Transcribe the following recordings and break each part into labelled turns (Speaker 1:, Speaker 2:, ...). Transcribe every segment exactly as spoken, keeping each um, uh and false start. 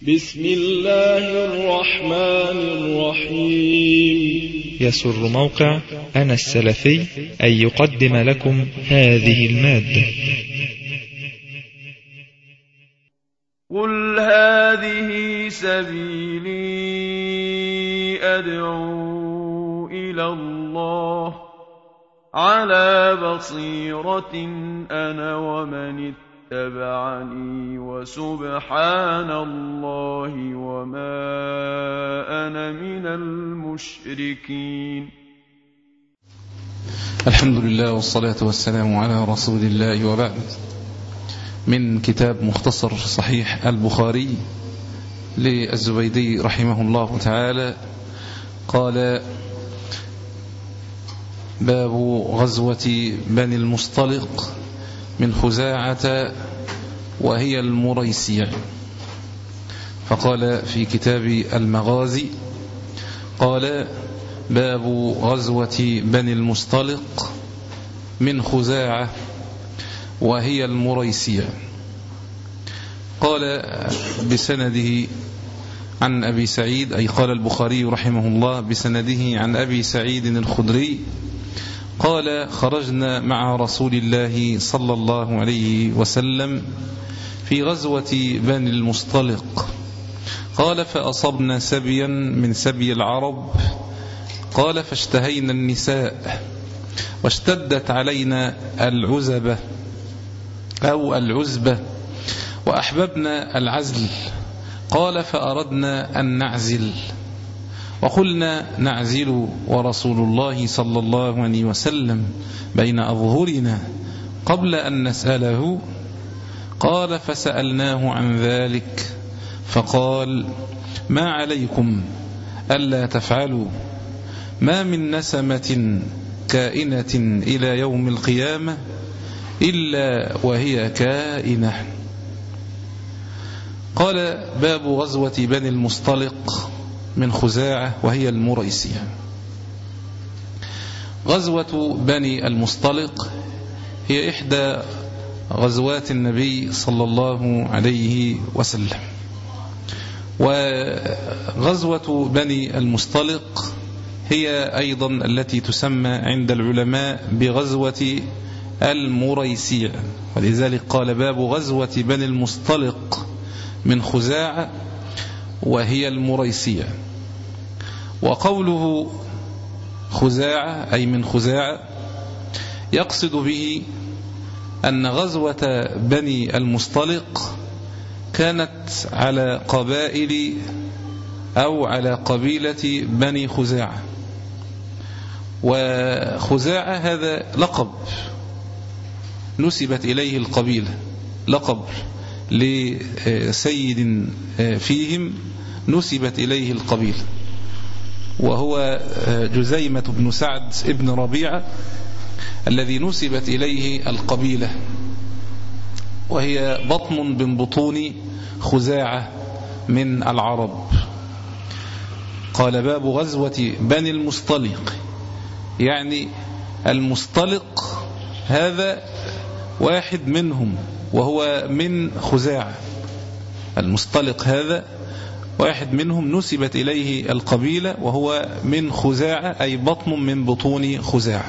Speaker 1: بسم الله الرحمن الرحيم.
Speaker 2: يسر موقع أنا السلفي أن يقدم لكم هذه المادة.
Speaker 3: قل هذه سبيلي أدعو إلى الله على بصيرة أنا ومن اتبعني وسبحان الله وما أنا من المشركين.
Speaker 4: الحمد لله والصلاة والسلام على رسول الله، وبعد. من كتاب مختصر صحيح البخاري للزبيدي رحمه الله تعالى، قال: باب غزوة بني المصطلق من خزاعة وهي المريسيع. فقال في كتاب المغازي، قال: باب غزوة بني المصطلق من خزاعة وهي المريسيع. قال بسنده عن أبي سعيد، أي قال البخاري رحمه الله بسنده عن أبي سعيد الخدري قال: خرجنا مع رسول الله صلى الله عليه وسلم في غزوة بني المصطلق. قال: فأصبنا سبيا من سبي العرب. قال: فاشتهينا النساء واشتدت علينا العزبة أو العزبة وأحببنا العزل. قال: فأردنا أن نعزل، وقلنا نعزل ورسول الله صلى الله عليه وسلم بين أظهرنا قبل أن نسأله. قال: فسألناه عن ذلك فقال: ما عليكم ألا تفعلوا، ما من نسمة كائنة إلى يوم القيامة إلا وهي كائنة. قال: باب غزوة بني المصطلق من خزاعة وهي المريسية. غزوة بني المصطلق هي إحدى غزوات النبي صلى الله عليه وسلم. وغزوة بني المصطلق هي أيضا التي تسمى عند العلماء بغزوة المريسية، ولذلك قال: باب غزوة بني المصطلق من خزاعة وهي المريسية. وقوله خزاعة أي من خزاعة يقصد به أن غزوة بني المصطلق كانت على قبائل أو على قبيلة بني خزاعة. وخزاعة هذا لقب نسبت إليه القبيلة، لقب لسيد فيهم نسبت إليه القبيلة، وهو جزيمة بن سعد ابن ربيعة الذي نسبت إليه القبيلة، وهي بطن من بطون خزاعة من العرب. قال: باب غزوة بني المصطلق، يعني المصطلق هذا واحد منهم وهو من خزاعة. المصطلق هذا واحد منهم نسبت إليه القبيلة وهو من خزاعة، أي بطن من بطون خزاعة.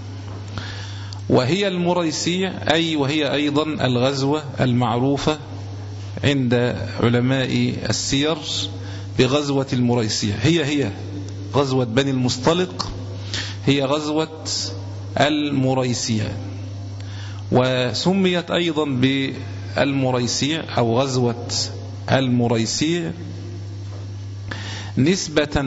Speaker 4: وهي المريسية أي وهي أيضا الغزوة المعروفة عند علماء السير بغزوة المريسية. هي هي غزوة بني المصطلق، هي غزوة المريسية. وسميت أيضا بالمريسية أو غزوة المريسية نسبة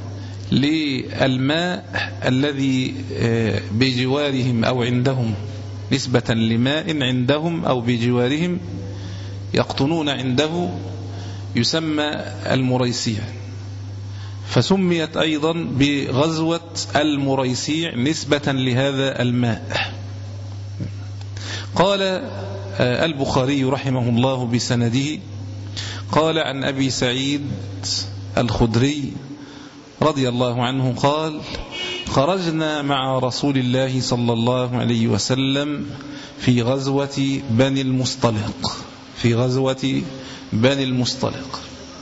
Speaker 4: للماء الذي بجوارهم أو عندهم، نسبة لماء عندهم أو بجوارهم يقطنون عنده يسمى المريسية، فسميت أيضا بغزوة المريسيع نسبة لهذا الماء. قال البخاري رحمه الله بسنده، قال: عن أبي سعيد الخدري رضي الله عنه قال: خرجنا مع رسول الله صلى الله عليه وسلم في غزوة بني المصطلق في غزوة بني المصطلق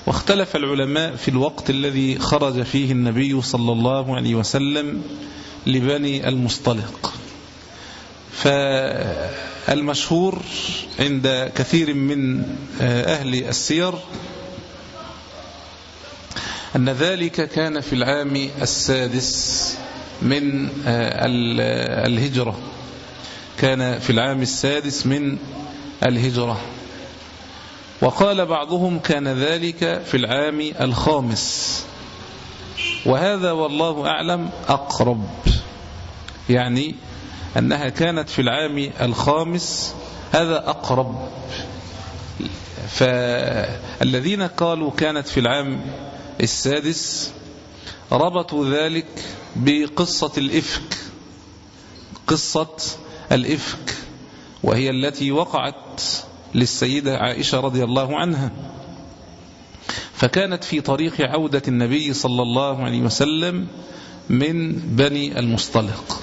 Speaker 4: واختلف العلماء في الوقت الذي خرج فيه النبي صلى الله عليه وسلم لبني المصطلق. فالمشهور عند كثير من أهل السير أن ذلك كان في العام السادس من الهجرة، كان في العام السادس من الهجرة. وقال بعضهم كان ذلك في العام الخامس، وهذا والله أعلم أقرب، يعني أنها كانت في العام الخامس، هذا أقرب. فالذين قالوا كانت في العام السادس ربطوا ذلك بقصة الإفك، قصة الإفك، وهي التي وقعت للسيدة عائشة رضي الله عنها. فكانت في طريق عودة النبي صلى الله عليه وسلم من بني المصطلق.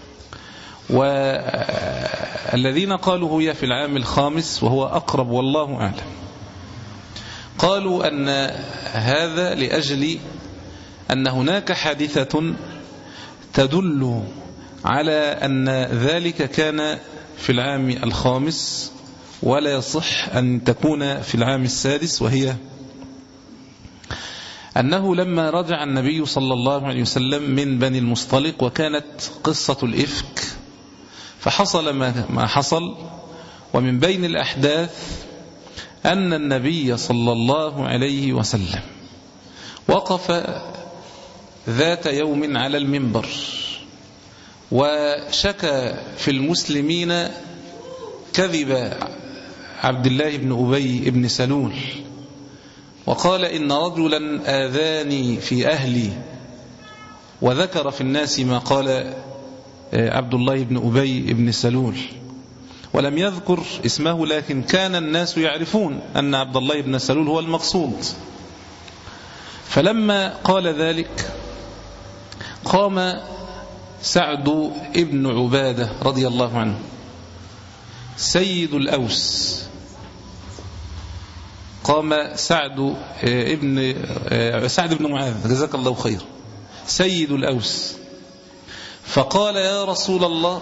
Speaker 4: والذين قالوا هي في العام الخامس وهو أقرب والله أعلم، قالوا أن هذا لأجل أن هناك حادثة تدل على أن ذلك كان في العام الخامس ولا يصح أن تكون في العام السادس، وهي أنه لما رجع النبي صلى الله عليه وسلم من بني المصطلق وكانت قصة الإفك، فحصل ما حصل. ومن بين الأحداث أن النبي صلى الله عليه وسلم وقف ذات يوم على المنبر وشكى في المسلمين كذب عبد الله بن أبي بن سلول، وقال إن رجلا آذاني في أهلي، وذكر في الناس ما قال عبد الله بن أبي بن سلول، ولم يذكر اسمه، لكن كان الناس يعرفون أن عبد الله بن سلول هو المقصود. فلما قال ذلك قام سعد ابن عبادة رضي الله عنه سيد الأوس، قام سعد ابن سعد بن معاذ جزاك الله خير سيد الأوس، فقال يا رسول الله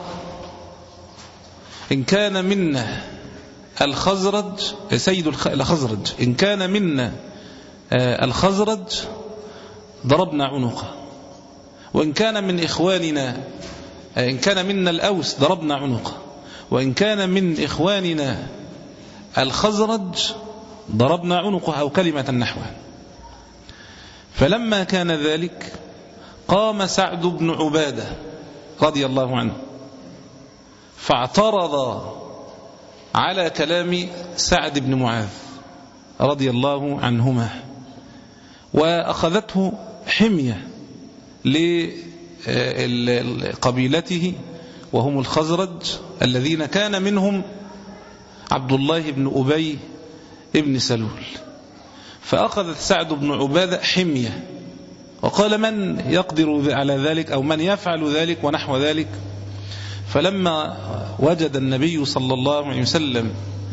Speaker 4: إن كان منا الخزرج، سيد الخزرج، إن كان منا الخزرج ضربنا عنقه، وإن كان من إخواننا إن كان منا الأوس ضربنا عنقه، وإن كان من إخواننا الخزرج ضربنا عنقه، أو كلمة نحوها. فلما كان ذلك قام سعد بن عبادة رضي الله عنه فاعترض على كلام سعد بن معاذ رضي الله عنهما، وأخذته حمية لقبيلته وهم الخزرج الذين كان منهم عبد الله بن أبي ابن سلول. فأخذ سعد بن عبادة حمية وقال من يقدر على ذلك أو من يفعل ذلك ونحو ذلك. فلما وجد النبي صلى الله عليه وسلم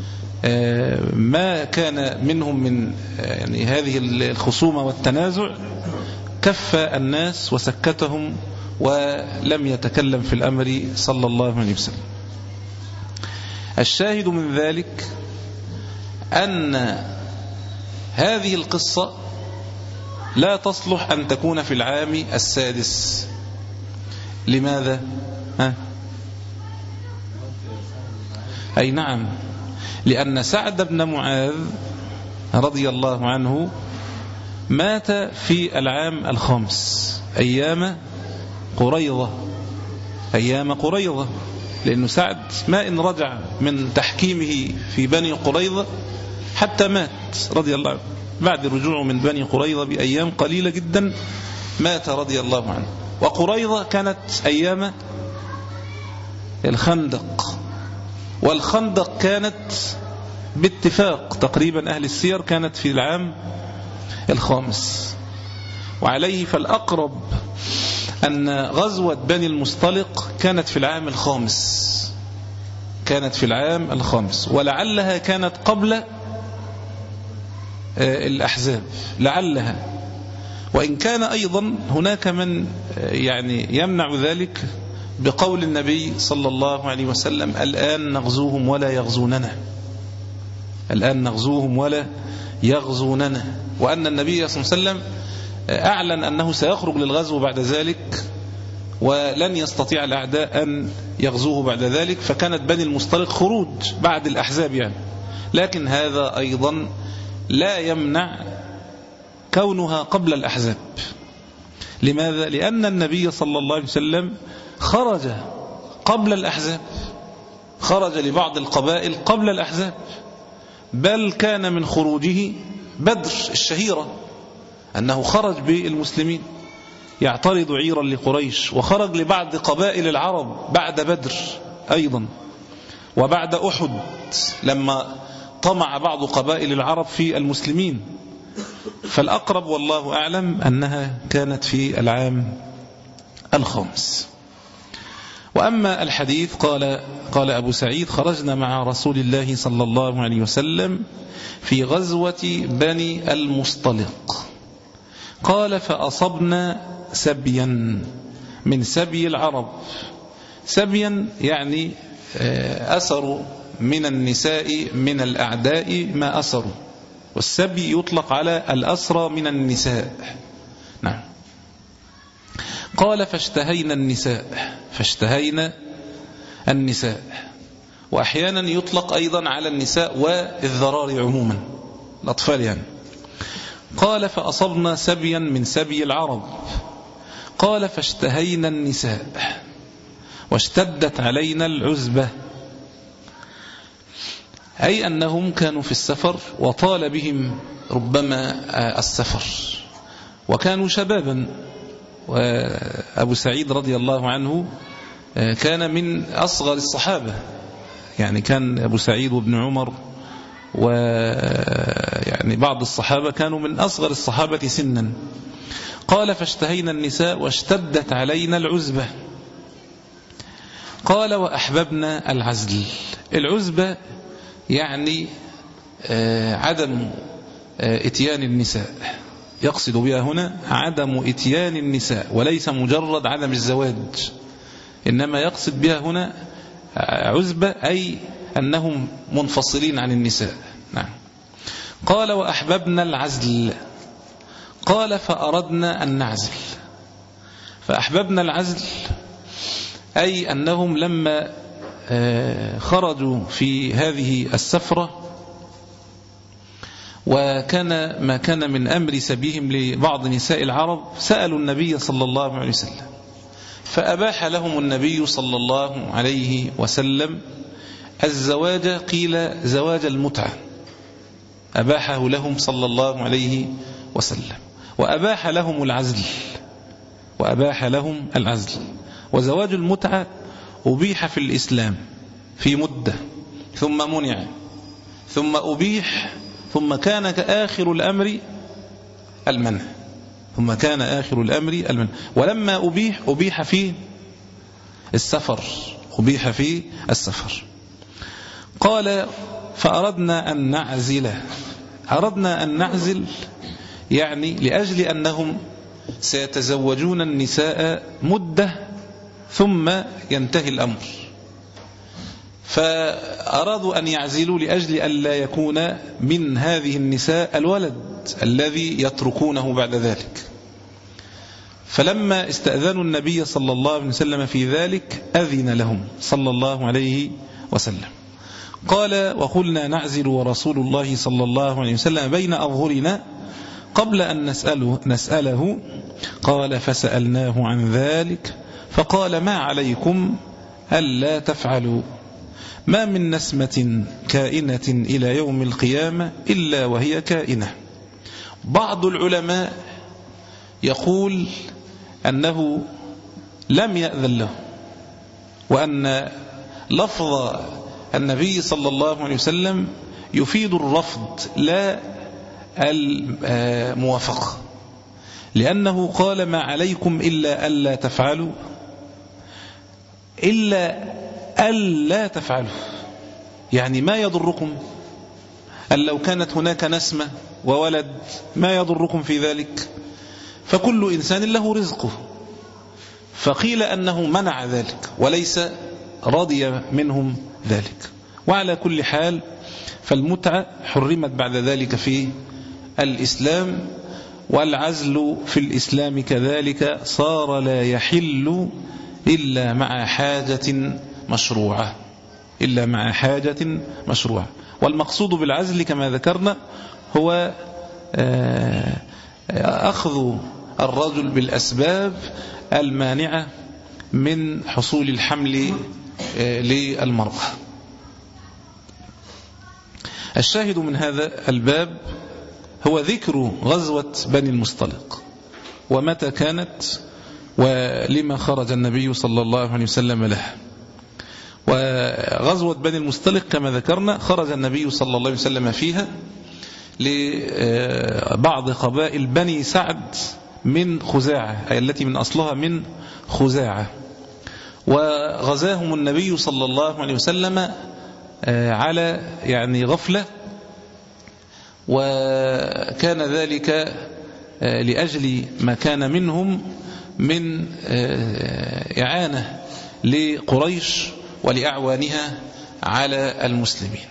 Speaker 4: ما كان منهم من يعني هذه الخصومة والتنازع كف الناس وسكتهم ولم يتكلم في الأمر صلى الله عليه وسلم. الشاهد من ذلك أن هذه القصة لا تصلح أن تكون في العام السادس. لماذا؟ ها؟ أي نعم، لأن سعد بن معاذ رضي الله عنه مات في العام الخامس أيام قريظة، أيام قريظة، لأنه سعد ما إن رجع من تحكيمه في بني قريظة حتى مات رضي الله عنه، بعد رجوعه من بني قريظة بأيام قليلة جدا مات رضي الله عنه. وقريظة كانت أيام الخندق، والخندق كانت باتفاق تقريبا أهل السير كانت في العام الخامس. وعليه فالأقرب أن غزوة بني المصطلق كانت في العام الخامس، كانت في العام الخامس، ولعلها كانت قبل الأحزاب لعلها، وإن كان أيضا هناك من يعني يمنع ذلك بقول النبي صلى الله عليه وسلم: الآن نغزوهم ولا يغزوننا، الآن نغزوهم ولا يغزوننا، وأن النبي صلى الله عليه وسلم أعلن أنه سيخرج للغزو بعد ذلك ولن يستطيع الأعداء أن يغزوه بعد ذلك، فكانت بني المصطلق خروج بعد الأحزاب يعني. لكن هذا أيضا لا يمنع كونها قبل الأحزاب. لماذا؟ لأن النبي صلى الله عليه وسلم خرج قبل الأحزاب، خرج لبعض القبائل قبل الأحزاب، بل كان من خروجه بدر الشهيرة، أنه خرج بالمسلمين يعترض عيرا لقريش، وخرج لبعض قبائل العرب بعد بدر أيضا، وبعد أحد لما طمع بعض قبائل العرب في المسلمين. فالأقرب والله أعلم أنها كانت في العام الخامس. وأما الحديث قال قال أبو سعيد: خرجنا مع رسول الله صلى الله عليه وسلم في غزوة بني المصطلق، قال: فأصبنا سبيا من سبي العرب. سبيا يعني أسروا من النساء من الأعداء ما أسروا، والسبي يطلق على الأسرى من النساء. نعم. قال: فاشتهينا النساء، فاشتهينا النساء، وأحيانا يطلق أيضا على النساء والذراري عموما، الأطفال يعني. قال: فأصبنا سبيا من سبي العرب. قال: فاشتهينا النساء واشتدت علينا العزبة، أي أنهم كانوا في السفر وطال بهم ربما السفر، وكانوا شبابا. وأبو سعيد رضي الله عنه كان من أصغر الصحابة، يعني كان أبو سعيد وابن عمر ويعني بعض الصحابة كانوا من أصغر الصحابة سنا. قال: فاشتهينا النساء واشتدت علينا العزبة. قال: وأحببنا العزل. العزبة يعني عدم اتيان النساء، يقصد بها هنا عدم اتيان النساء، وليس مجرد عدم الزواج، إنما يقصد بها هنا عزبة، أي أنهم منفصلين عن النساء. نعم. قال: وأحببنا العزل. قال: فأردنا أن نعزل. فأحببنا العزل أي أنهم لما خرجوا في هذه السفرة، وكان ما كان من أمر سبيهم لبعض نساء العرب، سألوا النبي صلى الله عليه وسلم، فأباح لهم النبي صلى الله عليه وسلم الزواج، قيل زواج المتعة، أباحه لهم صلى الله عليه وسلم، وأباح لهم العزل، وأباح لهم العزل. وزواج المتعة أبيح في الإسلام في مدة، ثم منع، ثم أبيح، ثم كان آخر الأمر المنع، ثم كان آخر الأمر المنع. ولما أبيح أبيح في السفر، أبيح في السفر. قال: فأردنا أن نعزل. أردنا أن نعزل يعني لأجل أنهم سيتزوجون النساء مدة ثم ينتهي الأمر، فأرادوا أن يعزلوا لأجل أن لا يكون من هذه النساء الولد الذي يتركونه بعد ذلك. فلما استأذنوا النبي صلى الله عليه وسلم في ذلك أذن لهم صلى الله عليه وسلم. قال: وقلنا نعزل ورسول الله صلى الله عليه وسلم بين أظهرنا قبل أن نسأله, نسأله. قال: فسألناه عن ذلك فقال: ما عليكم ألا تفعلوا، ما من نسمة كائنة إلى يوم القيامة إلا وهي كائنة. بعض العلماء يقول أنه لم يأذن له، وأن لفظ النبي صلى الله عليه وسلم يفيد الرفض لا الموافقة، لأنه قال: ما عليكم إلا ألا تفعلوا، إلا ألا تفعلوا، يعني ما يضركم أن لو كانت هناك نسمة وولد ما يضركم في ذلك؟ فكل إنسان له رزقه. فقيل أنه منع ذلك وليس رضي منهم ذلك. وعلى كل حال فالمتعة حرمت بعد ذلك في الإسلام، والعزل في الإسلام كذلك صار لا يحل إلا مع حاجة مشروعة إلا مع حاجة مشروعة. والمقصود بالعزل كما ذكرنا هو أخذ الرجل بالأسباب المانعة من حصول الحمل للمرأة. الشاهد من هذا الباب هو ذكر غزوة بني المصطلق، ومتى كانت ولما خرج النبي صلى الله عليه وسلم لها. وغزوة بني المصطلق كما ذكرنا خرج النبي صلى الله عليه وسلم فيها لبعض قبائل بني سعد من خزاعة، أي التي من أصلها من خزاعة، وغزاهم النبي صلى الله عليه وسلم على يعني غفلة، وكان ذلك لأجل ما كان منهم من إعانة لقريش ولأعوانها على المسلمين.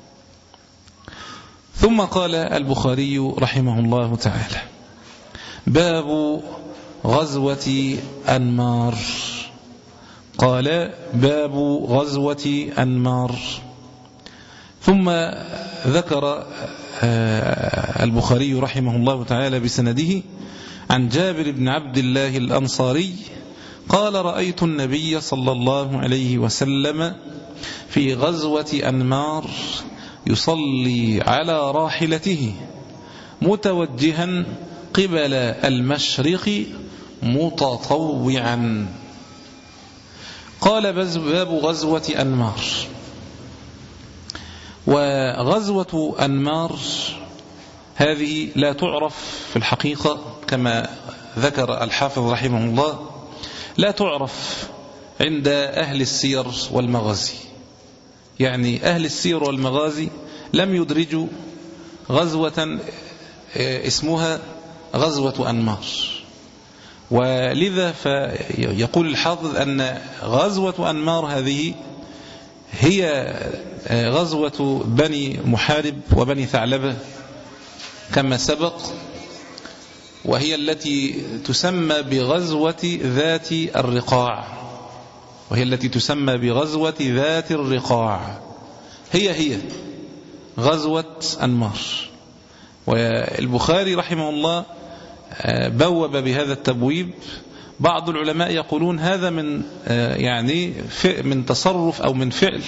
Speaker 4: ثم قال البخاري رحمه الله تعالى: باب غزوة أنمار. قال: باب غزوة أنمار. ثم ذكر البخاري رحمه الله تعالى بسنده عن جابر بن عبد الله الأنصاري قال: رأيت النبي صلى الله عليه وسلم في غزوة أنمار يصلي على راحلته متوجها قبل المشرق متطوعا. قال: باب غزوة أنمار. وغزوة أنمار هذه لا تعرف في الحقيقة كما ذكر الحافظ رحمه الله، لا تعرف عند أهل السير والمغازي. يعني أهل السير والمغازي لم يدرجوا غزوة اسمها غزوة أنمار، ولذا فيقول الحافظ أن غزوة أنمار هذه هي غزوة بني محارب وبني ثعلبة كما سبق، وهي التي تسمى بغزوة ذات الرقاع وهي التي تسمى بغزوة ذات الرقاع هي هي غزوة أنمار. والبخاري رحمه الله بوب بهذا التبويب. بعض العلماء يقولون هذا من يعني من تصرف أو من فعل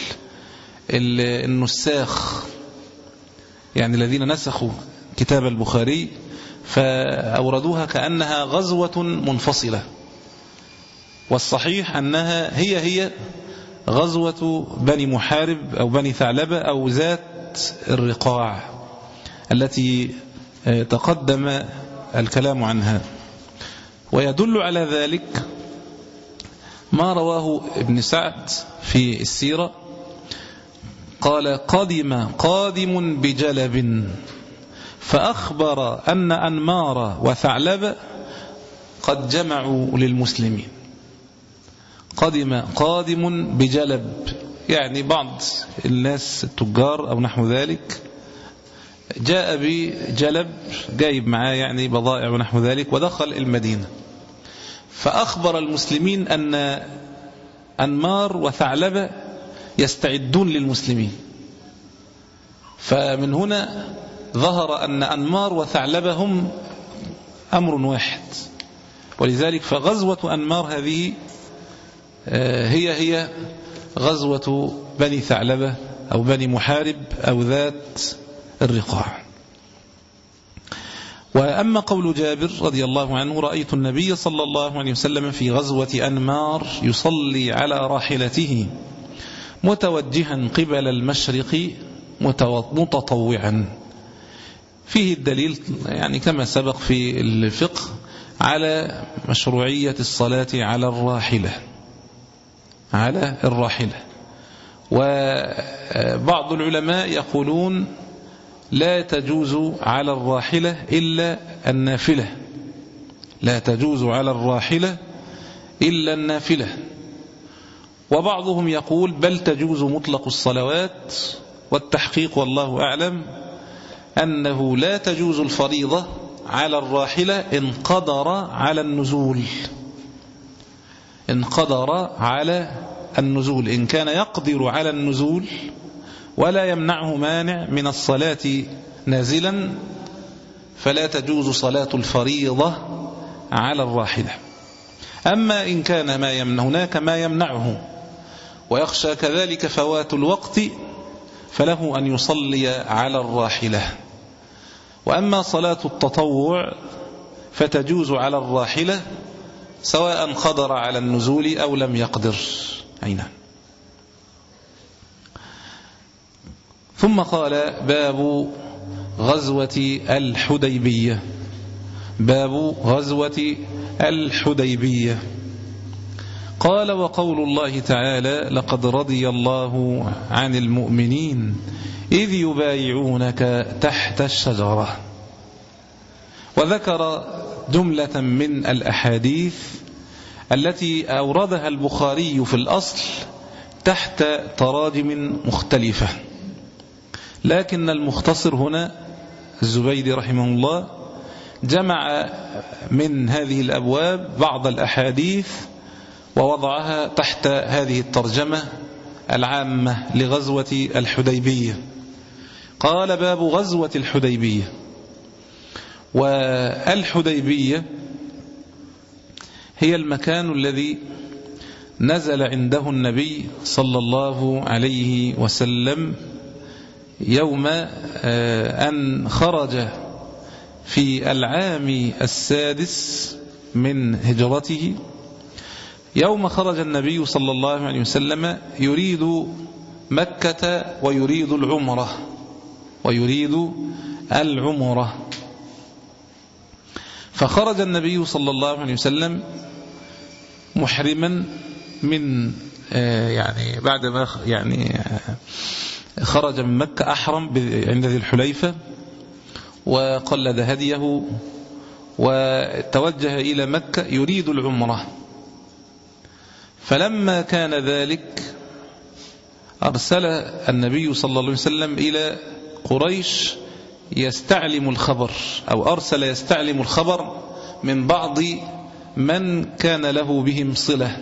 Speaker 4: النساخ، يعني الذين نسخوا كتاب البخاري فأوردوها كأنها غزوة منفصلة، والصحيح أنها هي هي غزوة بني محارب أو بني ثعلبة أو ذات الرقاع التي تقدم الكلام عنها. ويدل على ذلك ما رواه ابن سعد في السيرة قال: قدم قادم بجلب فأخبر أن أنمار وثعلب قد جمعوا للمسلمين. قدم قادم بجلب يعني بعض الناس التجار أو نحو ذلك جاء بجلب جايب معاه يعني بضائع ونحو ذلك ودخل المدينة، فأخبر المسلمين أن أنمار وثعلبة يستعدون للمسلمين. فمن هنا ظهر أن أنمار وثعلبة هم أمر واحد، ولذلك فغزوة أنمار هذه هي هي غزوة بني ثعلبة أو بني محارب أو ذات الرقاع. وأما قول جابر رضي الله عنه: رأيت النبي صلى الله عليه وسلم في غزوة أنمار يصلي على راحلته متوجها قبل المشرق متطوعا، فيه الدليل يعني كما سبق في الفقه على مشروعية الصلاة على الراحلة على الراحلة. وبعض العلماء يقولون لا تجوز على الراحلة إلا النافلة، لا تجوز على الراحلة إلا النافلة. وبعضهم يقول بل تجوز مطلق الصلوات، والتحقيق والله أعلم أنه لا تجوز الفريضة على الراحلة إن قدر على النزول، إن قدر على النزول، إن كان يقدر على النزول ولا يمنعه مانع من الصلاة نازلا فلا تجوز صلاة الفريضة على الراحلة. أما إن كان ما يمنع هناك ما يمنعه ويخشى كذلك فوات الوقت فله أن يصلي على الراحلة. وأما صلاة التطوع فتجوز على الراحلة سواء قدر على النزول أو لم يقدر. أين ثم قال باب غزوة الحديبية، باب غزوة الحديبية. قال وقول الله تعالى لقد رضي الله عن المؤمنين إذ يبايعونك تحت الشجرة. وذكر جملة من الأحاديث التي أوردها البخاري في الأصل تحت تراجم مختلفة، لكن المختصر هنا الزبيدي رحمه الله جمع من هذه الأبواب بعض الأحاديث ووضعها تحت هذه الترجمة العامة لغزوة الحديبية. قال باب غزوة الحديبية. والحديبية هي المكان الذي نزل عنده النبي صلى الله عليه وسلم يوم أن خرج في العام السادس من هجرته. يوم خرج النبي صلى الله عليه وسلم يريد مكة ويريد العمرة ويريد العمرة فخرج النبي صلى الله عليه وسلم محرما من يعني بعد ما يعني خرج من مكة أحرم عند ذي الحليفة وقلد هديه وتوجه إلى مكة يريد العمرة. فلما كان ذلك أرسل النبي صلى الله عليه وسلم إلى قريش يستعلم الخبر، أو أرسل يستعلم الخبر من بعض من كان له بهم صلة،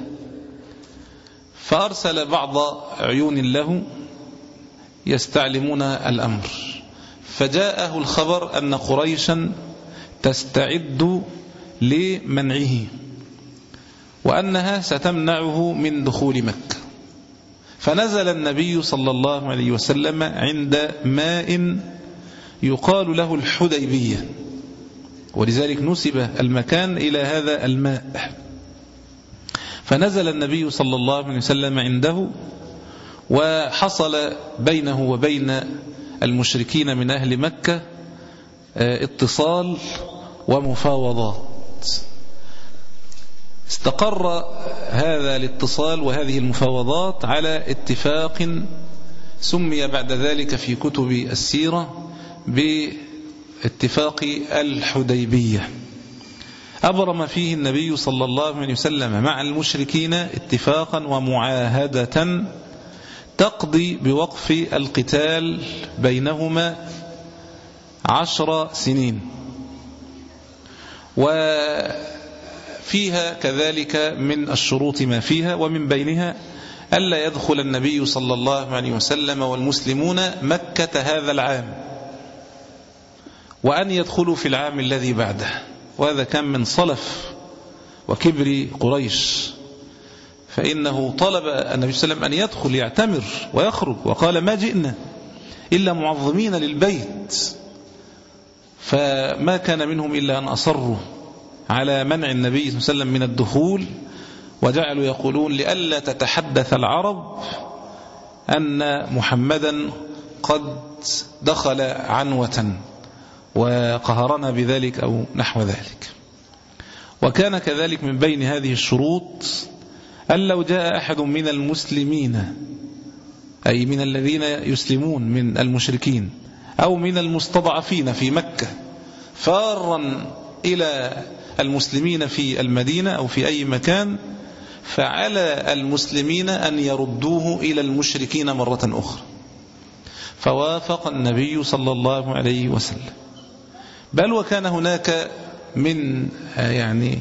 Speaker 4: فأرسل بعض عيون له يستعلمون الأمر، فجاءه الخبر أن قريشا تستعد لمنعه وأنها ستمنعه من دخول مكة. فنزل النبي صلى الله عليه وسلم عند ماء يقال له الحديبية، ولذلك نسب المكان إلى هذا الماء. فنزل النبي صلى الله عليه وسلم عنده، وحصل بينه وبين المشركين من أهل مكة اتصال ومفاوضات. استقر هذا الاتصال وهذه المفاوضات على اتفاق سمي بعد ذلك في كتب السيرة باتفاق الحديبية. أبرم فيه النبي صلى الله عليه وسلم مع المشركين اتفاقا ومعاهدة تقضي بوقف القتال بينهما عشر سنين، وفيها كذلك من الشروط ما فيها، ومن بينها ألا يدخل النبي صلى الله عليه وسلم والمسلمون مكة هذا العام، وأن يدخلوا في العام الذي بعده. وهذا كان من صلف وكبر قريش، فإنه طلب النبي صلى الله عليه وسلم أن يدخل يعتمر ويخرج، وقال ما جئنا إلا معظمين للبيت، فما كان منهم إلا أن أصروا على منع النبي صلى الله عليه وسلم من الدخول، وجعلوا يقولون لئلا تتحدث العرب أن محمدا قد دخل عنوة وقهرنا بذلك أو نحو ذلك. وكان كذلك من بين هذه الشروط أن لو جاء أحد من المسلمين أي من الذين يسلمون من المشركين أو من المستضعفين في مكة فارا إلى المسلمين في المدينة أو في أي مكان، فعلى المسلمين أن يردوه إلى المشركين مرة أخرى. فوافق النبي صلى الله عليه وسلم. بل وكان هناك من يعني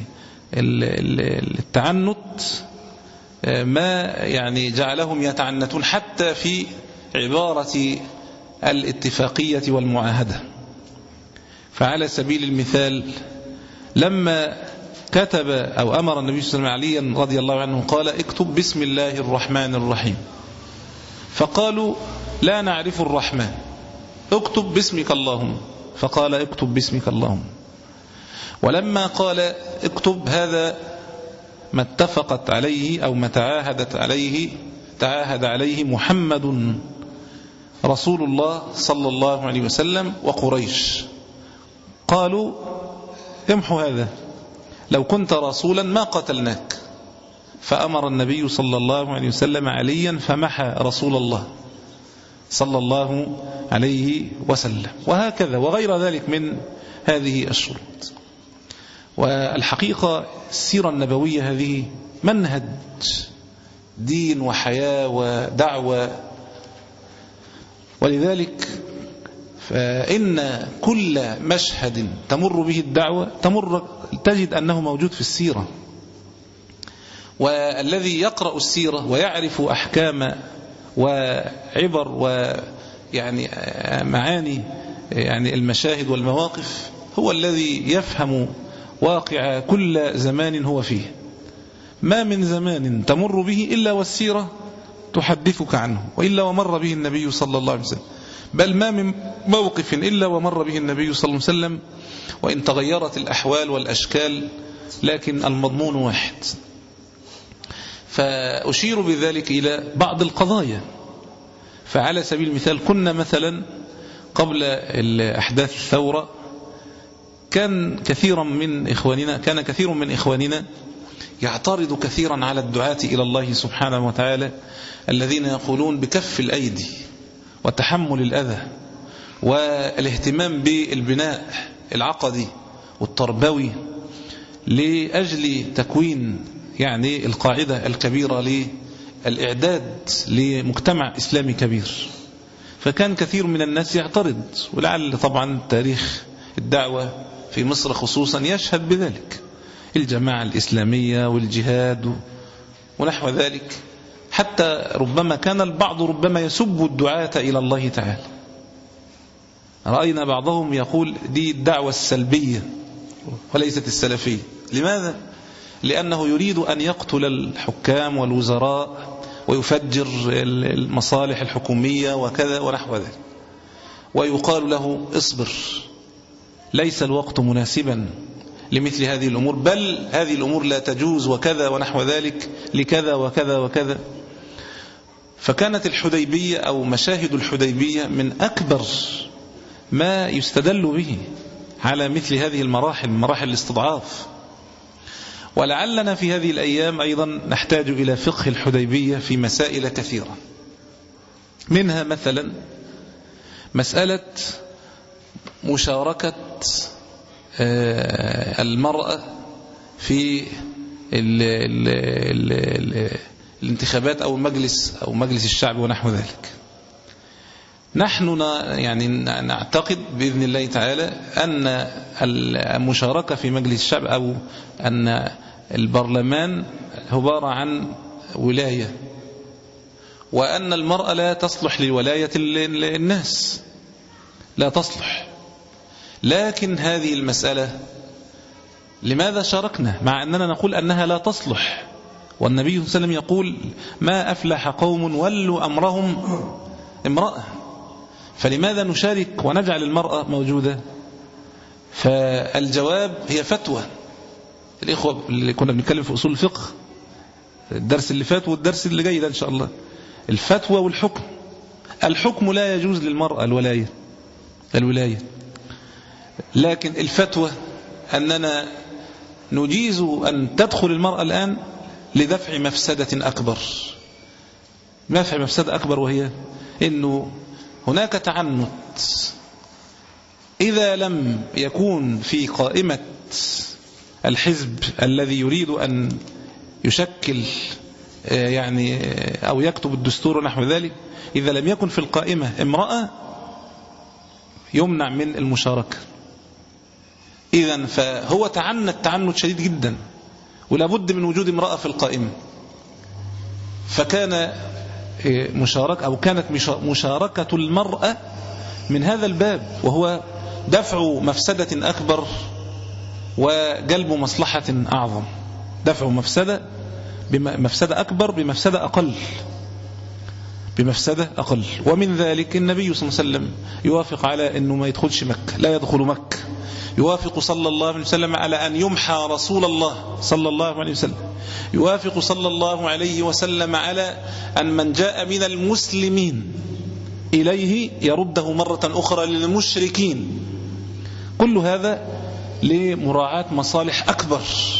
Speaker 4: التعنت ما يعني جعلهم يتعنتون حتى في عبارة الاتفاقية والمعاهدة. فعلى سبيل المثال لما كتب أو أمر النبي صلى الله عليه وسلم عليا رضي الله عنه قال اكتب بسم الله الرحمن الرحيم، فقالوا لا نعرف الرحمن، اكتب باسمك اللهم، فقال اكتب باسمك اللهم. ولما قال اكتب هذا ما اتفقت عليه أو ما تعاهدت عليه تعاهد عليه محمد رسول الله صلى الله عليه وسلم وقريش، قالوا امحوا هذا، لو كنت رسولا ما قتلناك. فأمر النبي صلى الله عليه وسلم عليا فمحى رسول الله صلى الله عليه وسلم. وهكذا وغير ذلك من هذه الشروط. والحقيقة السيرة النبوية هذه منهج دين وحياة ودعوة، ولذلك فإن كل مشهد تمر به الدعوة تمر تجد أنه موجود في السيرة. والذي يقرأ السيرة ويعرف أحكام وعبر ويعني معاني يعني المشاهد والمواقف هو الذي يفهم واقع كل زمان هو فيه. ما من زمان تمر به إلا والسيرة تحدثك عنه، وإلا ومر به النبي صلى الله عليه وسلم. بل ما من موقف إلا ومر به النبي صلى الله عليه وسلم، وإن تغيرت الأحوال والأشكال لكن المضمون واحد. فأشير بذلك إلى بعض القضايا. فعلى سبيل المثال كنا مثلا قبل أحداث الثورة كان كثيرا من إخواننا كان كثير من إخواننا يعترض كثيرا على الدعاة إلى الله سبحانه وتعالى الذين يقولون بكف الأيدي وتحمل الأذى والاهتمام بالبناء العقدي والتربوي لأجل تكوين يعني القاعدة الكبيرة للإعداد لمجتمع إسلامي كبير. فكان كثير من الناس يعترض، ولعل طبعا تاريخ الدعوة في مصر خصوصا يشهد بذلك، الجماعة الإسلامية والجهاد ونحو ذلك، حتى ربما كان البعض ربما يسب الدعاة إلى الله تعالى. رأينا بعضهم يقول دي الدعوة السلبية وليست السلفية. لماذا؟ لأنه يريد أن يقتل الحكام والوزراء ويفجر المصالح الحكومية وكذا ونحو ذلك، ويقال له اصبر، ليس الوقت مناسبا لمثل هذه الأمور، بل هذه الأمور لا تجوز وكذا ونحو ذلك لكذا وكذا وكذا. فكانت الحديبية أو مشاهد الحديبية من أكبر ما يستدل به على مثل هذه المراحل، مراحل الاستضعاف. ولعلنا في هذه الأيام أيضا نحتاج إلى فقه الحديبية في مسائل كثيرة، منها مثلا مسألة مشاركة المرأة في ال ال ال ال الانتخابات أو مجلس أو مجلس الشعب ونحو ذلك. نحن يعني نعتقد بإذن الله تعالى أن المشاركة في مجلس الشعب أو أن البرلمان عبارة عن ولاية، وأن المرأة لا تصلح لولاية الناس، لا تصلح. لكن هذه المسألة لماذا شاركنا مع أننا نقول أنها لا تصلح؟ والنبي صلى الله عليه وسلم يقول ما أفلح قوم ولوا أمرهم امرأة، فلماذا نشارك ونجعل المرأة موجودة؟ فالجواب هي فتوى. الإخوة اللي كنا بنتكلم في أصول الفقه الدرس اللي فات والدرس اللي جاي ده إن شاء الله، الفتوى والحكم. الحكم لا يجوز للمرأة الولاية الولاية لكن الفتوى أننا نجيز أن تدخل المرأة الآن لدفع مفسدة أكبر. دفع مفسدة أكبر، وهي أنه هناك تعنت إذا لم يكون في قائمة الحزب الذي يريد أن يشكل يعني أو يكتب الدستور نحو ذلك، إذا لم يكن في القائمة امرأة يمنع من المشاركة. إذن فهو تعنت تعنت شديد جدا، ولا بد من وجود امرأة في القائمة. فكان مشاركة أو كانت مشاركة المرأة من هذا الباب، وهو دفع مفسدة أكبر وجلب مصلحة أعظم. دفع مفسدة بمفسدة أكبر بمفسدة أقل بمفسدة أقل. ومن ذلك النبي صلى الله عليه وسلم يوافق على أنه ما يدخلش مكة، لا يدخل مكة. يوافق صلى الله عليه وسلم على أن يمحى رسول الله صلى الله عليه وسلم. يوافق صلى الله عليه وسلم على أن من جاء من المسلمين إليه يرده مرة أخرى للمشركين. كل هذا لمراعاة مصالح أكبر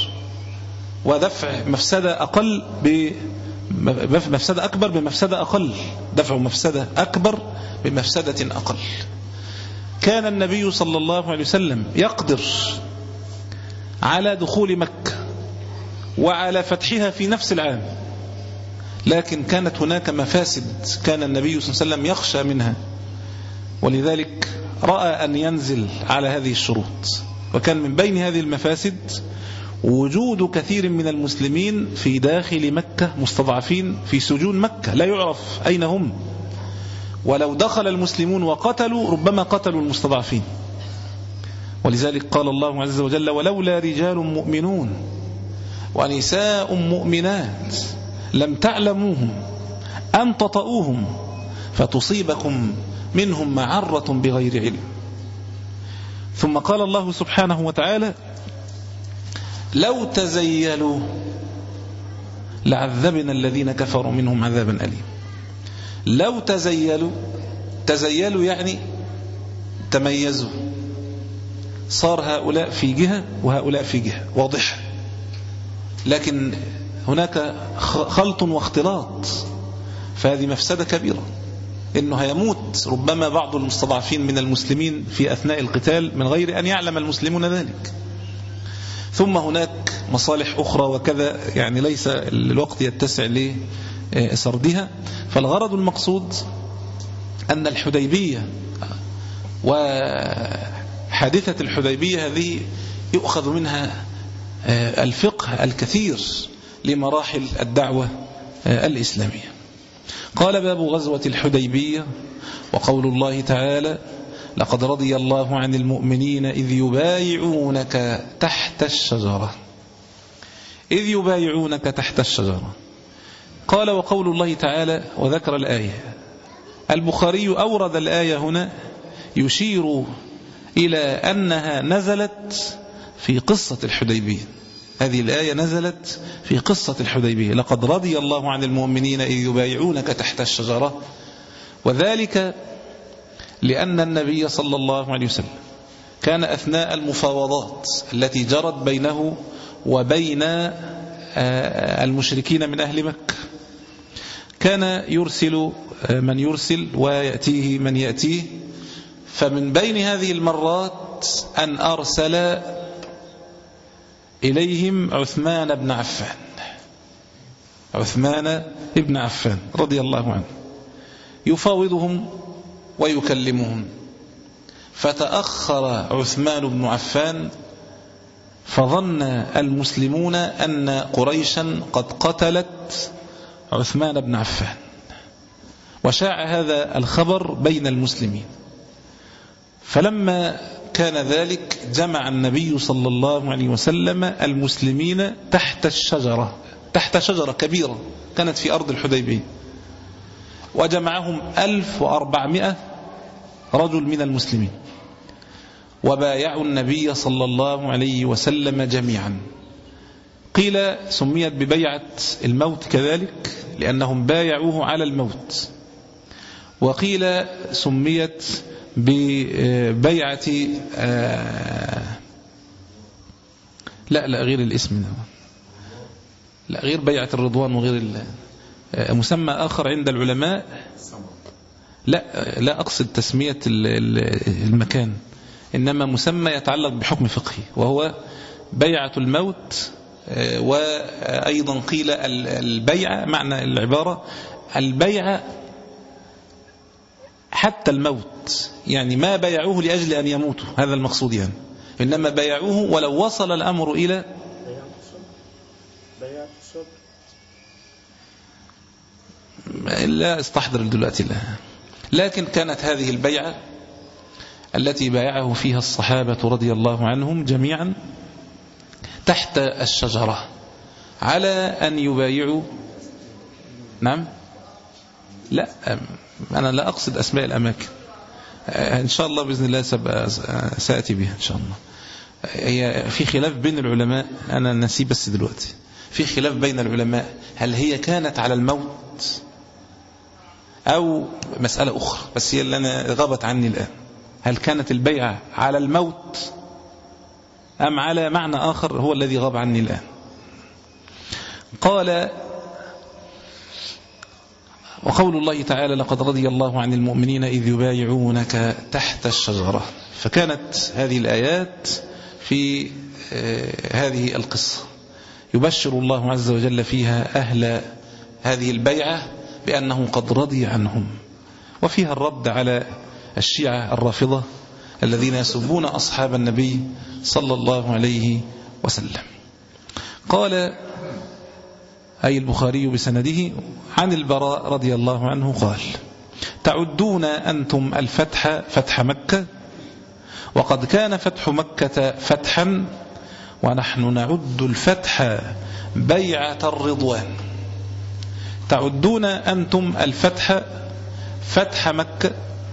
Speaker 4: ودفع مفسدة أقل بمفسدة أكبر بمفسدة أقل دفع مفسدة أكبر بمفسدة أقل. كان النبي صلى الله عليه وسلم يقدر على دخول مكة وعلى فتحها في نفس العام، لكن كانت هناك مفاسد كان النبي صلى الله عليه وسلم يخشى منها، ولذلك رأى أن ينزل على هذه الشروط. وكان من بين هذه المفاسد وجود كثير من المسلمين في داخل مكة مستضعفين في سجون مكة لا يعرف أين هم، ولو دخل المسلمون وقتلوا ربما قتلوا المستضعفين. ولذلك قال الله عز وجل: ولولا رجال مؤمنون ونساء مؤمنات لم تعلموهم أن تطؤوهم فتصيبكم منهم معرة بغير علم. ثم قال الله سبحانه وتعالى: لو تزيلوا لعذبنا الذين كفروا منهم عذابا أليم. لو تزيلوا تزيلوا يعني تميزوا، صار هؤلاء في جهة وهؤلاء في جهة واضحة، لكن هناك خلط واختلاط، فهذه مفسدة كبيرة، إنه هيموت ربما بعض المستضعفين من المسلمين في أثناء القتال من غير أن يعلم المسلمون ذلك. ثم هناك مصالح أخرى وكذا، يعني ليس الوقت يتسع لسردها. فالغرض المقصود أن الحديبية وحادثة الحديبية هذه يؤخذ منها الفقه الكثير لمراحل الدعوة الإسلامية. قال: باب غزوة الحديبية. وقول الله تعالى: لقد رضي الله عن المؤمنين إذ يبايعونك تحت الشجرة. إذ يبايعونك تحت الشجرة. قال: وقول الله تعالى، وذكر الآية. البخاري أورد الآية هنا يشير إلى أنها نزلت في قصة الحديبية. هذه الآية نزلت في قصة الحديبية: لقد رضي الله عن المؤمنين إذ يبايعونك تحت الشجرة. وذلك لأن النبي صلى الله عليه وسلم كان أثناء المفاوضات التي جرت بينه وبين المشركين من أهل مكة كان يرسل من يرسل ويأتيه من يأتيه. فمن بين هذه المرات أن أرسل إليهم عثمان بن عفان عثمان بن عفان رضي الله عنه يفاوضهم ويكلمهم. فتأخر عثمان بن عفان فظن المسلمون أن قريشا قد قتلت عثمان بن عفان، وشاع هذا الخبر بين المسلمين. فلما كان ذلك جمع النبي صلى الله عليه وسلم المسلمين تحت الشجرة تحت شجرة كبيرة كانت في أرض الحديبية، وجمعهم ألف وأربعمائة رجل من المسلمين، وبايعوا النبي صلى الله عليه وسلم جميعا. قيل سميت ببيعة الموت كذلك لأنهم بايعوه على الموت، وقيل سميت ببيعة آه لا لا غير الاسم، لا غير بيعة الرضوان وغير مسمى آخر عند العلماء. لا لا أقصد تسمية المكان، إنما مسمى يتعلق بحكم فقهي، وهو بيعة الموت. وأيضا قيل البيعة، معنى العبارة البيعة حتى الموت، يعني ما بيعوه لأجل أن يموتوا، هذا المقصود يعني، إنما بيعوه ولو وصل الأمر إلى لا استحضر دلوقتي لا. لكن كانت هذه البيعة التي بايعه فيها الصحابة رضي الله عنهم جميعا تحت الشجرة على أن يبايعوا. نعم، لا أنا لا أقصد أسماء الأماكن، إن شاء الله بإذن الله سأتي بها إن شاء الله. هي في خلاف بين العلماء، أنا نسي بس دلوقتي في خلاف بين العلماء هل هي كانت على الموت أو مسألة أخرى، بس هي اللي أنا غابت عني الآن. هل كانت البيعة على الموت أم على معنى آخر هو الذي غاب عني الآن؟ قال: وقول الله تعالى: لقد رضي الله عن المؤمنين إذ يبايعونك تحت الشجرة. فكانت هذه الآيات في هذه القصة يبشر الله عز وجل فيها أهل هذه البيعة بأنه قد رضي عنهم، وفيها الرد على الشيعة الرافضة الذين يسبون أصحاب النبي صلى الله عليه وسلم. قال أي البخاري بسنده عن البراء رضي الله عنه قال: تعدون أنتم الفتح فتح مكة، وقد كان فتح مكة فتحا، ونحن نعد الفتح بيعة الرضوان. تعدون أنتم الفتح فتح مكة،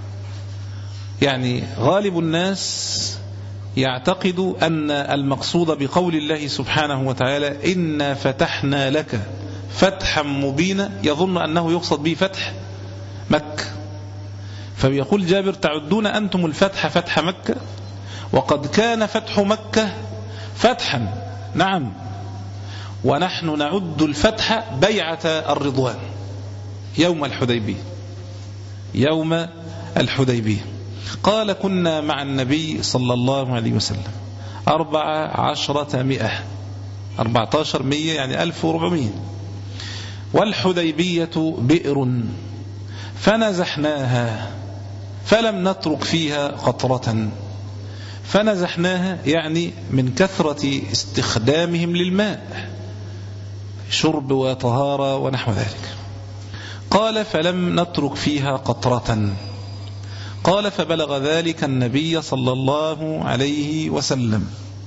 Speaker 4: يعني غالب الناس يعتقد أن المقصود بقول الله سبحانه وتعالى إنا فتحنا لك فتحا مبينا، يظن أنه يقصد به فتح مكة. فيقول جابر: تعدون أنتم الفتح فتح مكة، وقد كان فتح مكة فتحا، نعم، ونحن نعد الفتح بيعة الرضوان يوم الحديبية. يوم الحديبية قال: كنا مع النبي صلى الله عليه وسلم أربع عشرة مئة، أربعة عشر مية يعني ألف وربعمية، والحديبية بئر فنزحناها فلم نترك فيها قطرة. فنزحناها يعني من كثرة استخدامهم للماء، شرب وطهارة ونحو ذلك. قال: فلم نترك فيها قطرة. قال: فبلغ ذلك النبي صلى الله عليه وسلم.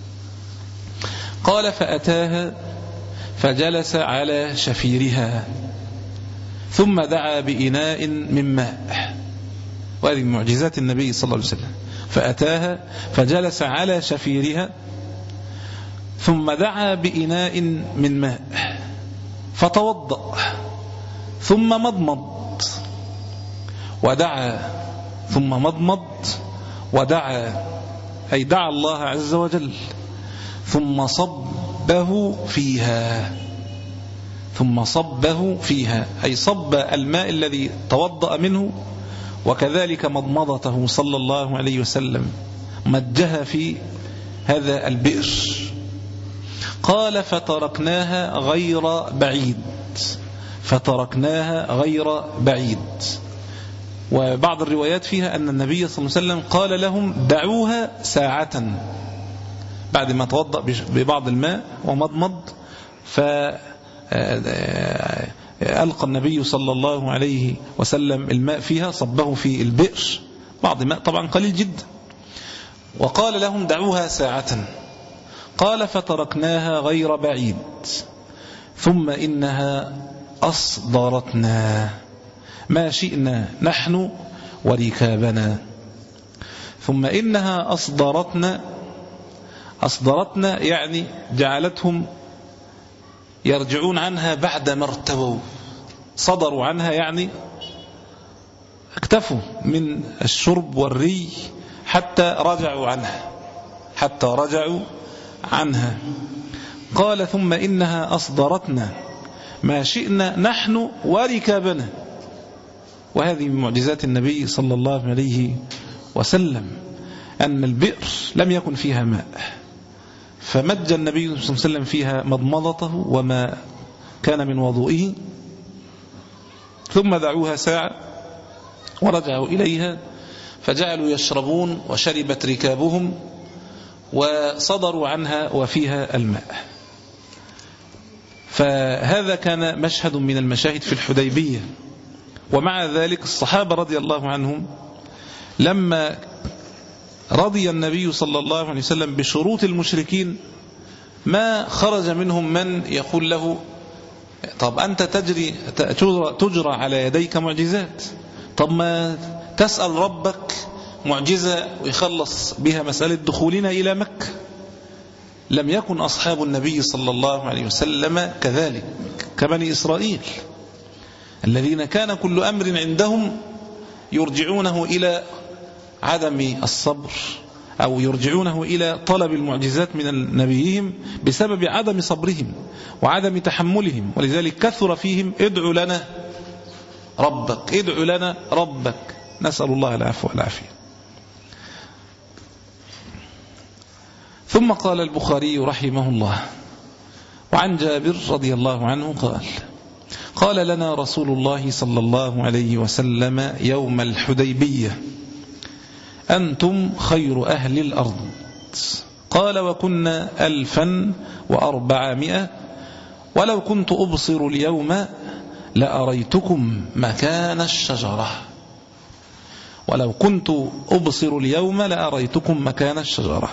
Speaker 4: قال: فأتاها فجلس على شفيرها، ثم دعا بإناء من ماء. وهذه معجزات النبي صلى الله عليه وسلم. فأتاها فجلس على شفيرها، ثم دعا بإناء من ماء فتوضأ، ثم مضمض ودعا، ثم مضمض ودعا، أي دعا الله عز وجل، ثم صبه فيها، ثم صبه فيها أي صب الماء الذي توضأ منه، وكذلك مضمضته صلى الله عليه وسلم مجها في هذا البئر. قال: فتركناها غير بعيد، فتركناها غير بعيد. وبعض الروايات فيها أن النبي صلى الله عليه وسلم قال لهم: دعوها ساعة، بعد ما توضأ ببعض الماء ومضمض، فألقى النبي صلى الله عليه وسلم الماء فيها، صبه في البئر، بعض الماء طبعا قليل جدا، وقال لهم: دعوها ساعة. قال: فتركناها غير بعيد، ثم إنها أصدرتنا ما شئنا نحن وركابنا. ثم إنها أصدرتنا، أصدرتنا يعني جعلتهم يرجعون عنها بعد ما ارتووا. صدروا عنها يعني اكتفوا من الشرب والري حتى رجعوا عنها، حتى رجعوا عنها. قال: ثم إنها أصدرتنا ما شئنا نحن وركابنا. وهذه من معجزات النبي صلى الله عليه وسلم، أن البئر لم يكن فيها ماء، فمج النبي صلى الله عليه وسلم فيها مضمضته وما كان من وضوئه، ثم دعوها ساعة ورجعوا إليها فجعلوا يشربون وشربت ركابهم وصدروا عنها وفيها الماء. فهذا كان مشهد من المشاهد في الحديبية. ومع ذلك الصحابة رضي الله عنهم لما رضي النبي صلى الله عليه وسلم بشروط المشركين ما خرج منهم من يقول له طب أنت تجري تجرى على يديك معجزات، طب ما تسأل ربك معجزة ويخلص بها مسألة دخولنا إلى مكة. لم يكن أصحاب النبي صلى الله عليه وسلم كذلك كبني إسرائيل الذين كان كل أمر عندهم يرجعونه إلى عدم الصبر أو يرجعونه إلى طلب المعجزات من نبيهم بسبب عدم صبرهم وعدم تحملهم. ولذلك كثر فيهم ادعوا لنا ربك ادعوا لنا ربك، نسأل الله العفو والعافية. ثم قال البخاري رحمه الله وعن جابر رضي الله عنه قال قال لنا رسول الله صلى الله عليه وسلم يوم الحديبية أنتم خير أهل الأرض. قال وكنا ألفا وأربعمائة ولو كنت أبصر اليوم لأريتكم مكان الشجرة ولو كنت أبصر اليوم لأريتكم مكان الشجرة.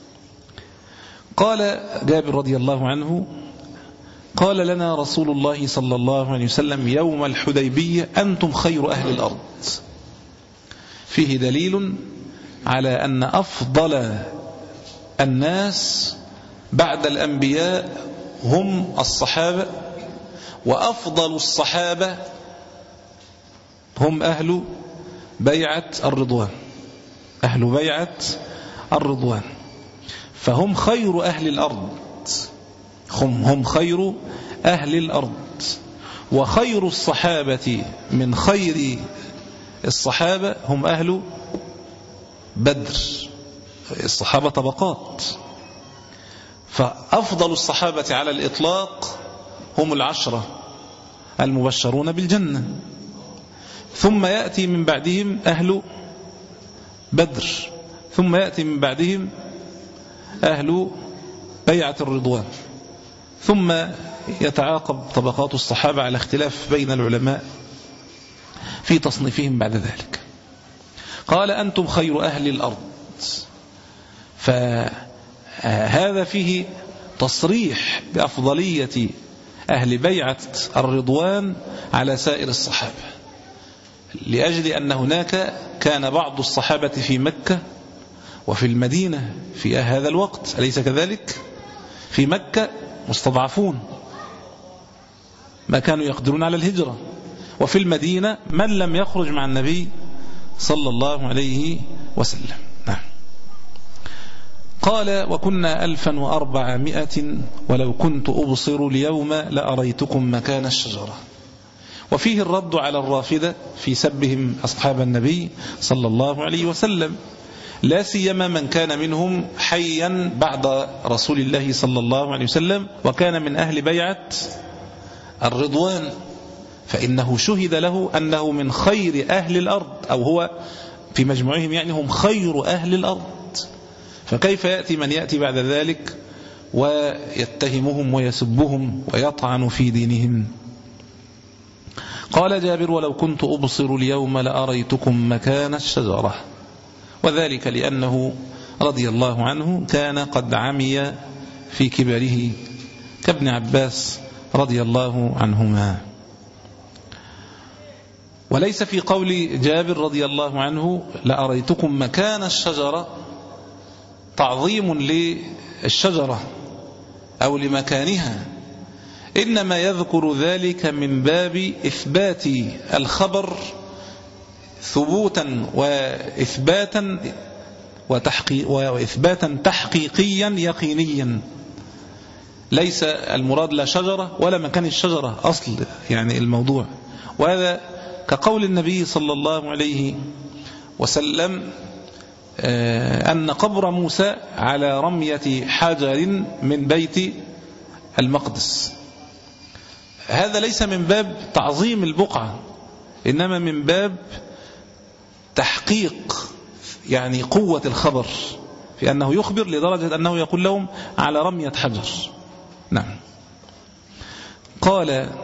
Speaker 4: قال جابر رضي الله عنه قال لنا رسول الله صلى الله عليه وسلم يوم الحديبية أنتم خير أهل الأرض. فيه دليل على أن أفضل الناس بعد الأنبياء هم الصحابة، وأفضل الصحابة هم أهل بيعة الرضوان أهل بيعة الرضوان فهم خير أهل الأرض هم, هم خير أهل الأرض. وخير الصحابة من خير الصحابة هم أهل بدر. الصحابة طبقات، فأفضل الصحابة على الإطلاق هم العشرة المبشرون بالجنة، ثم يأتي من بعدهم أهل بدر، ثم يأتي من بعدهم أهل بيعة الرضوان، ثم يتعاقب طبقات الصحابة على اختلاف بين العلماء في تصنيفهم بعد ذلك. قال أنتم خير أهل الأرض، فهذا فيه تصريح بأفضلية أهل بيعة الرضوان على سائر الصحابة، لأجل أن هناك كان بعض الصحابة في مكة وفي المدينة في هذا الوقت، أليس كذلك؟ في مكة مستضعفون ما كانوا يقدرون على الهجرة، وفي المدينة من لم يخرج مع النبي صلى الله عليه وسلم. نعم. قال وكنا ألفا وأربعمائة ولو كنت أبصر اليوم لأريتكم مكان الشجرة. وفيه الرد على الرافضة في سبهم أصحاب النبي صلى الله عليه وسلم، لا سيما من كان منهم حيا بعد رسول الله صلى الله عليه وسلم وكان من أهل بيعة الرضوان، فإنه شهد له أنه من خير أهل الأرض، أو هو في مجموعهم يعني هم خير أهل الأرض. فكيف يأتي من يأتي بعد ذلك ويتهمهم ويسبهم ويطعن في دينهم؟ قال جابر ولو كنت أبصر اليوم لأريتكم مكان الشجرة، وذلك لأنه رضي الله عنه كان قد عمي في كبره كابن عباس رضي الله عنهما. وليس في قول جابر رضي الله عنه لأريتكم مكان الشجرة تعظيم للشجرة أو لمكانها، إنما يذكر ذلك من باب إثبات الخبر ثبوتا وإثباتا وتحقيق وإثباتا تحقيقيا يقينيا، ليس المراد لا شجرة ولا مكان الشجرة أصل يعني الموضوع. وهذا كقول النبي صلى الله عليه وسلم أن قبر موسى على رمية حجر من بيت المقدس. هذا ليس من باب تعظيم البقعة، إنما من باب تحقيق يعني قوة الخبر في أنه يخبر لدرجة أنه يقول لهم على رمية حجر. نعم. قال: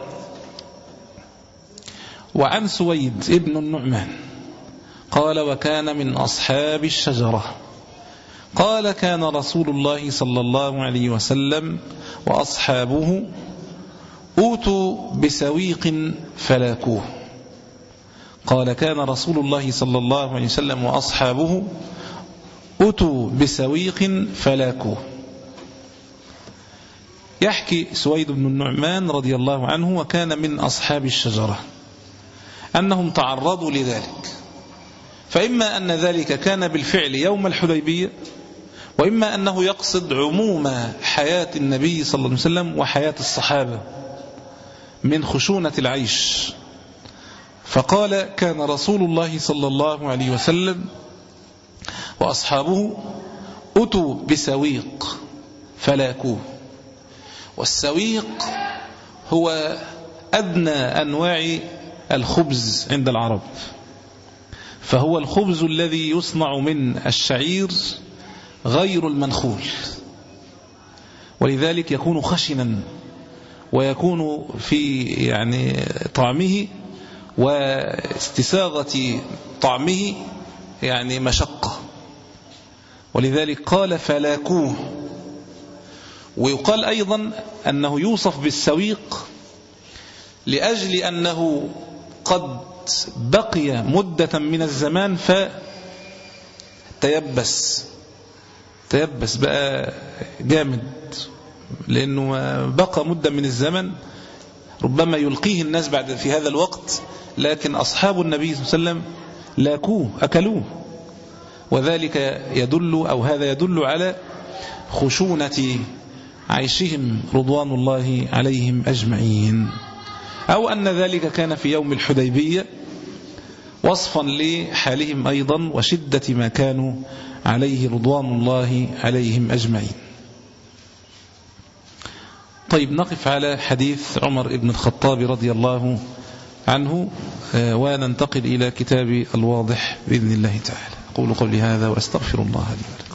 Speaker 4: وعن سويد ابن النعمان قال: وكان من أصحاب الشجرة قال: كان رسول الله صلى الله عليه وسلم وأصحابه أوتوا بسويق فلاكوه. قال: كان رسول الله صلى الله عليه وسلم وأصحابه أوتوا بسويق فلاكوه. يحكي سويد بن النعمان رضي الله عنه وكان من أصحاب الشجرة أنهم تعرضوا لذلك، فإما أن ذلك كان بالفعل يوم الحديبية، وإما أنه يقصد عموم حياة النبي صلى الله عليه وسلم وحياة الصحابة من خشونة العيش. فقال: كان رسول الله صلى الله عليه وسلم وأصحابه أتوا بسويق فلاكوه. والسويق هو أدنى أنواع الخبز عند العرب، فهو الخبز الذي يصنع من الشعير غير المنخول، ولذلك يكون خشنا ويكون في يعني طعمه واستساغة طعمه يعني مشقة، ولذلك قال فلاكوه. ويقال أيضا أنه يوصف بالسويق لأجل أنه قد بقي مدة من الزمان فتيبس تيبس بقى جامد، لأنه بقى مدة من الزمن ربما يلقيه الناس بعد في هذا الوقت، لكن أصحاب النبي صلى الله عليه وسلم لاكوه أكلوه، وذلك يدل أو هذا يدل على خشونة عيشهم رضوان الله عليهم أجمعين، أو أن ذلك كان في يوم الحديبية وصفا لحالهم أيضا وشدة ما كانوا عليه رضوان الله عليهم أجمعين. طيب، نقف على حديث عمر بن الخطاب رضي الله عنه وننتقل إلى كتاب الواضح بإذن الله تعالى. أقول قولي هذا وأستغفر الله لي ولكم.